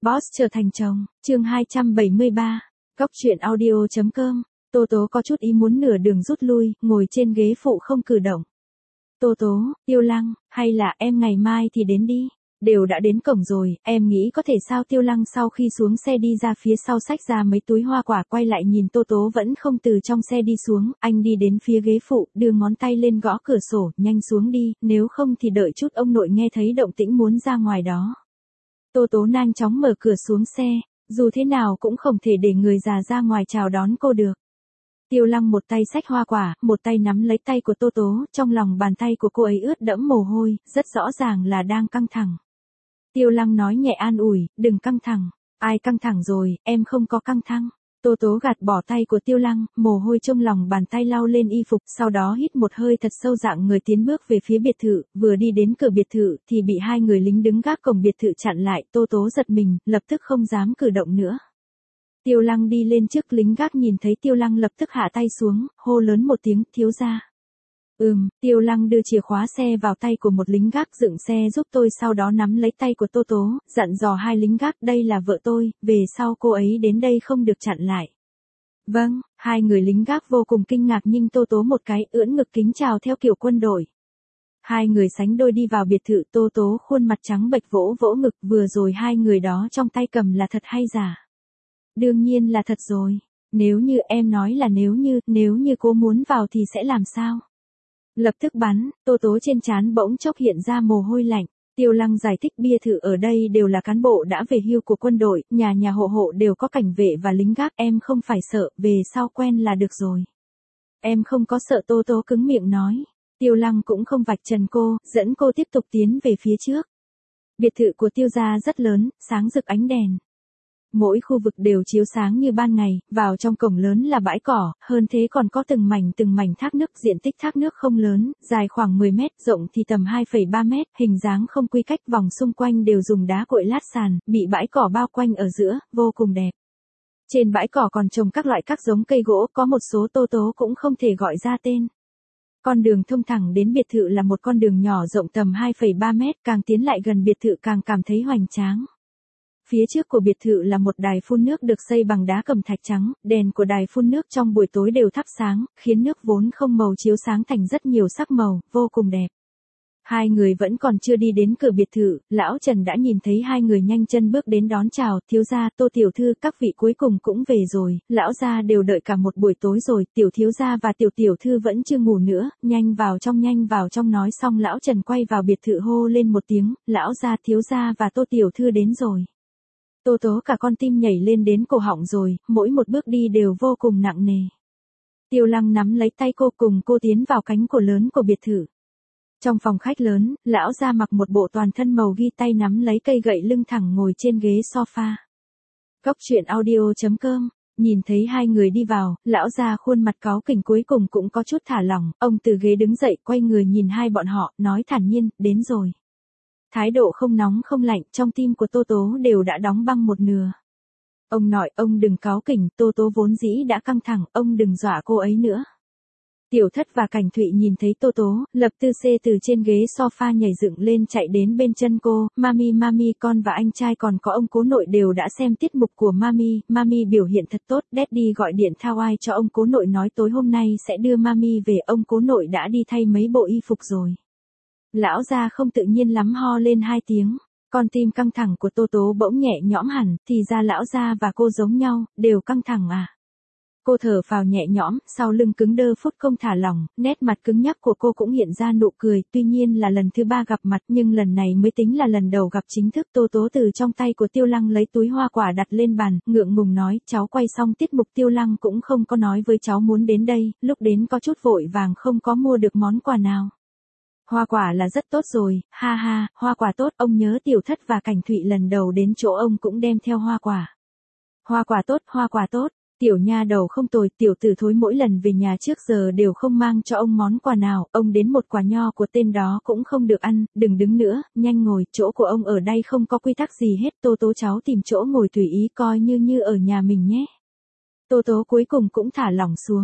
Boss trở thành chồng, chương 273, Góc truyện audio.com, Tô Tố có chút ý muốn nửa đường rút lui, ngồi trên ghế phụ không cử động. Tô Tố, Tiêu Lăng, hay là em ngày mai thì đến đi, đều đã đến cổng rồi, em nghĩ có thể sao? Tiêu Lăng sau khi xuống xe đi ra phía sau xách ra mấy túi hoa quả, quay lại nhìn Tô Tố vẫn không từ trong xe đi xuống, anh đi đến phía ghế phụ, đưa ngón tay lên gõ cửa sổ, nhanh xuống đi, nếu không thì đợi chút ông nội nghe thấy động tĩnh muốn ra ngoài đó. Tô Tố nhanh chóng mở cửa xuống xe, dù thế nào cũng không thể để người già ra ngoài chào đón cô được. Tiêu Lăng một tay xách hoa quả, một tay nắm lấy tay của Tô Tố, trong lòng bàn tay của cô ấy ướt đẫm mồ hôi, rất rõ ràng là đang căng thẳng. Tiêu Lăng nói nhẹ an ủi, đừng căng thẳng, ai căng thẳng rồi, em không có căng thẳng. Tô Tố gạt bỏ tay của Tiêu Lăng, mồ hôi trong lòng bàn tay lau lên y phục, sau đó hít một hơi thật sâu, dạng người tiến bước về phía biệt thự, vừa đi đến cửa biệt thự thì bị hai người lính đứng gác cổng biệt thự chặn lại. Tô Tố giật mình, lập tức không dám cử động nữa. Tiêu Lăng đi lên trước lính gác, nhìn thấy Tiêu Lăng lập tức hạ tay xuống, hô lớn một tiếng, thiếu gia. Tiêu Lăng đưa chìa khóa xe vào tay của một lính gác, dựng xe giúp tôi, sau đó nắm lấy tay của Tô Tố, dặn dò hai lính gác, đây là vợ tôi, về sau cô ấy đến đây không được chặn lại. Vâng, hai người lính gác vô cùng kinh ngạc nhưng Tô Tố một cái ưỡn ngực kính chào theo kiểu quân đội. Hai người sánh đôi đi vào biệt thự, Tô Tố khuôn mặt trắng bệch vỗ vỗ ngực, vừa rồi hai người đó trong tay cầm là thật hay giả? Đương nhiên là thật rồi, nếu như em nói là nếu như cô muốn vào thì sẽ làm sao? Lập tức bắn. Tô Tố trên trán bỗng chốc hiện ra mồ hôi lạnh. Tiêu Lăng giải thích, biệt thự ở đây đều là cán bộ đã về hưu của quân đội, nhà nhà hộ hộ đều có cảnh vệ và lính gác, em không phải sợ, về sau quen là được rồi. Em không có sợ. Tô Tố cứng miệng nói. Tiêu Lăng cũng không vạch trần cô, dẫn cô tiếp tục tiến về phía trước. Biệt thự của Tiêu gia rất lớn, sáng rực ánh đèn. Mỗi khu vực đều chiếu sáng như ban ngày, vào trong cổng lớn là bãi cỏ, hơn thế còn có từng mảnh thác nước, diện tích thác nước không lớn, dài khoảng 10 mét, rộng thì tầm 2,3 mét, hình dáng không quy cách, vòng xung quanh đều dùng đá cội lát sàn, bị bãi cỏ bao quanh ở giữa, vô cùng đẹp. Trên bãi cỏ còn trồng các giống cây gỗ, có một số Tô Tố cũng không thể gọi ra tên. Con đường thông thẳng đến biệt thự là một con đường nhỏ rộng tầm 2,3 mét, càng tiến lại gần biệt thự càng cảm thấy hoành tráng. Phía trước của biệt thự là một đài phun nước được xây bằng đá cẩm thạch trắng, đèn của đài phun nước trong buổi tối đều thắp sáng, khiến nước vốn không màu chiếu sáng thành rất nhiều sắc màu, vô cùng đẹp. Hai người vẫn còn chưa đi đến cửa biệt thự, lão Trần đã nhìn thấy hai người nhanh chân bước đến đón chào, thiếu gia, Tô tiểu thư, các vị cuối cùng cũng về rồi, lão gia đều đợi cả một buổi tối rồi, tiểu thiếu gia và tiểu tiểu thư vẫn chưa ngủ nữa, nhanh vào trong. Nói xong lão Trần quay vào biệt thự hô lên một tiếng, lão gia, thiếu gia và Tô tiểu thư đến rồi. Tô Tố cả con tim nhảy lên đến cổ họng rồi, mỗi một bước đi đều vô cùng nặng nề. Tiêu Lăng nắm lấy tay cô, cùng cô tiến vào cánh cửa lớn của biệt thự. Trong phòng khách lớn, lão gia mặc một bộ toàn thân màu ghi, tay nắm lấy cây gậy, lưng thẳng ngồi trên ghế sofa. Góc truyện audio.com, nhìn thấy hai người đi vào, lão gia khuôn mặt cáu kỉnh cuối cùng cũng có chút thả lỏng, ông từ ghế đứng dậy, quay người nhìn hai bọn họ, nói thản nhiên, đến rồi. Thái độ không nóng không lạnh, trong tim của Tô Tố đều đã đóng băng một nửa. Ông nội, ông đừng cáu kỉnh, Tô Tố vốn dĩ đã căng thẳng, ông đừng dọa cô ấy nữa. Tiểu Thất và Cảnh Thụy nhìn thấy Tô Tố, lập tức từ trên ghế sofa nhảy dựng lên, chạy đến bên chân cô, mami, con và anh trai còn có ông cố nội đều đã xem tiết mục của mami biểu hiện thật tốt, daddy gọi điện thao ai cho ông cố nội nói tối hôm nay sẽ đưa mami về, ông cố nội đã đi thay mấy bộ y phục rồi. Lão gia không tự nhiên lắm ho lên hai tiếng, con tim căng thẳng của Tô Tố bỗng nhẹ nhõm hẳn, thì ra lão gia và cô giống nhau, đều căng thẳng à. Cô thở phào nhẹ nhõm, sau lưng cứng đơ phút không thả lỏng, nét mặt cứng nhắc của cô cũng hiện ra nụ cười, tuy nhiên là lần thứ 3 gặp mặt nhưng lần này mới tính là lần đầu gặp chính thức. Tô Tố từ trong tay của Tiêu Lăng lấy túi hoa quả đặt lên bàn, ngượng ngùng nói, cháu quay xong tiết mục. Tiêu Lăng cũng không có nói với cháu muốn đến đây, lúc đến có chút vội vàng không có mua được món quà nào. Hoa quả là rất tốt rồi, ha ha, hoa quả tốt, ông nhớ Tiểu Thất và Cảnh Thụy lần đầu đến chỗ ông cũng đem theo hoa quả. Hoa quả tốt, tiểu nha đầu không tồi, tiểu tử thối mỗi lần về nhà trước giờ đều không mang cho ông món quà nào, ông đến một quả nho của tên đó cũng không được ăn, đừng đứng nữa, nhanh ngồi, chỗ của ông ở đây không có quy tắc gì hết. Tô Tố cháu tìm chỗ ngồi tùy ý, coi như ở nhà mình nhé. Tô Tố cuối cùng cũng thả lỏng xuống.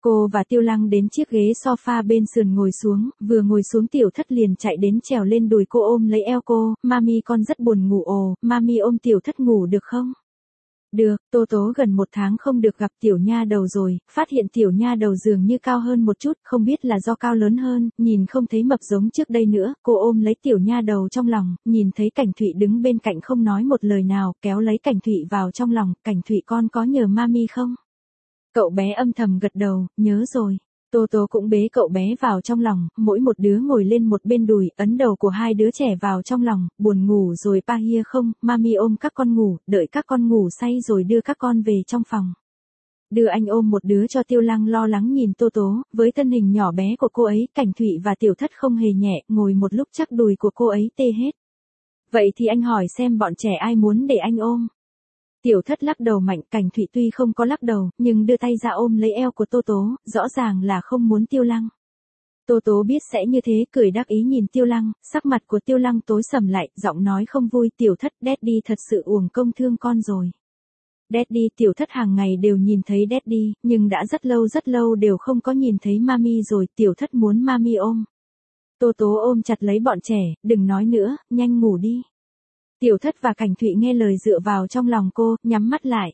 Cô và Tiêu Lăng đến chiếc ghế sofa bên sườn ngồi xuống, vừa ngồi xuống Tiểu Thất liền chạy đến trèo lên đùi cô ôm lấy eo cô, mami con rất buồn ngủ ồ, mami ôm Tiểu Thất ngủ được không? Được, Tô Tố gần 1 tháng không được gặp tiểu nha đầu rồi, phát hiện tiểu nha đầu dường như cao hơn một chút, không biết là do cao lớn hơn, nhìn không thấy mập giống trước đây nữa, cô ôm lấy tiểu nha đầu trong lòng, nhìn thấy Cảnh Thụy đứng bên cạnh không nói một lời nào, kéo lấy Cảnh Thụy vào trong lòng, Cảnh Thụy con có nhờ mami không? Cậu bé âm thầm gật đầu, nhớ rồi. Tô Tố cũng bế cậu bé vào trong lòng, mỗi một đứa ngồi lên một bên đùi, ấn đầu của hai đứa trẻ vào trong lòng, buồn ngủ rồi pa hia không, mami ôm các con ngủ, đợi các con ngủ say rồi đưa các con về trong phòng. Đưa anh ôm một đứa cho Tiêu Lăng lo lắng nhìn Tô Tố, với thân hình nhỏ bé của cô ấy, Cảnh Thụy và Tiểu Thất không hề nhẹ, ngồi một lúc chắc đùi của cô ấy tê hết. Vậy thì anh hỏi xem bọn trẻ ai muốn để anh ôm. Tiểu Thất lắc đầu mạnh, Cảnh Thụy tuy không có lắc đầu, nhưng đưa tay ra ôm lấy eo của Tô Tố, rõ ràng là không muốn Tiêu Lăng. Tô Tố biết sẽ như thế, cười đắc ý nhìn Tiêu Lăng, sắc mặt của Tiêu Lăng tối sầm lại, giọng nói không vui, Tiểu Thất, Daddy thật sự uổng công thương con rồi. Daddy, Tiểu Thất hàng ngày đều nhìn thấy Daddy, nhưng đã rất lâu đều không có nhìn thấy mami rồi, Tiểu Thất muốn mami ôm. Tô Tố ôm chặt lấy bọn trẻ, đừng nói nữa, nhanh ngủ đi. Tiểu Thất và Cảnh Thụy nghe lời dựa vào trong lòng cô, nhắm mắt lại.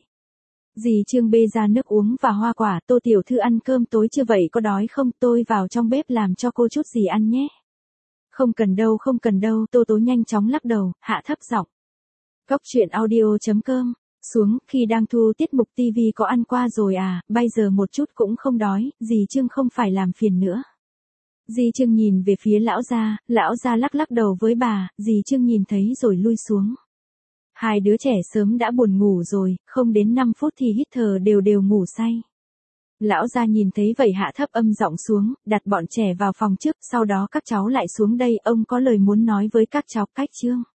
Dì Trương bê ra nước uống và hoa quả, Tô tiểu thư ăn cơm tối chưa vậy có đói không, tôi vào trong bếp làm cho cô chút gì ăn nhé. Không cần đâu, Tô Tố nhanh chóng lắc đầu, hạ thấp giọng. Cóc truyện audio.com, xuống, khi đang thu tiết mục TV có ăn qua rồi à, bây giờ một chút cũng không đói, dì Trương không phải làm phiền nữa. Dì Trương nhìn về phía lão gia lắc lắc đầu với bà, dì Trương nhìn thấy rồi lui xuống. Hai đứa trẻ sớm đã buồn ngủ rồi, không đến 5 phút thì hít thở đều ngủ say. Lão gia nhìn thấy vậy hạ thấp âm giọng xuống, đặt bọn trẻ vào phòng trước, sau đó các cháu lại xuống đây, ông có lời muốn nói với các cháu. Cách Trương.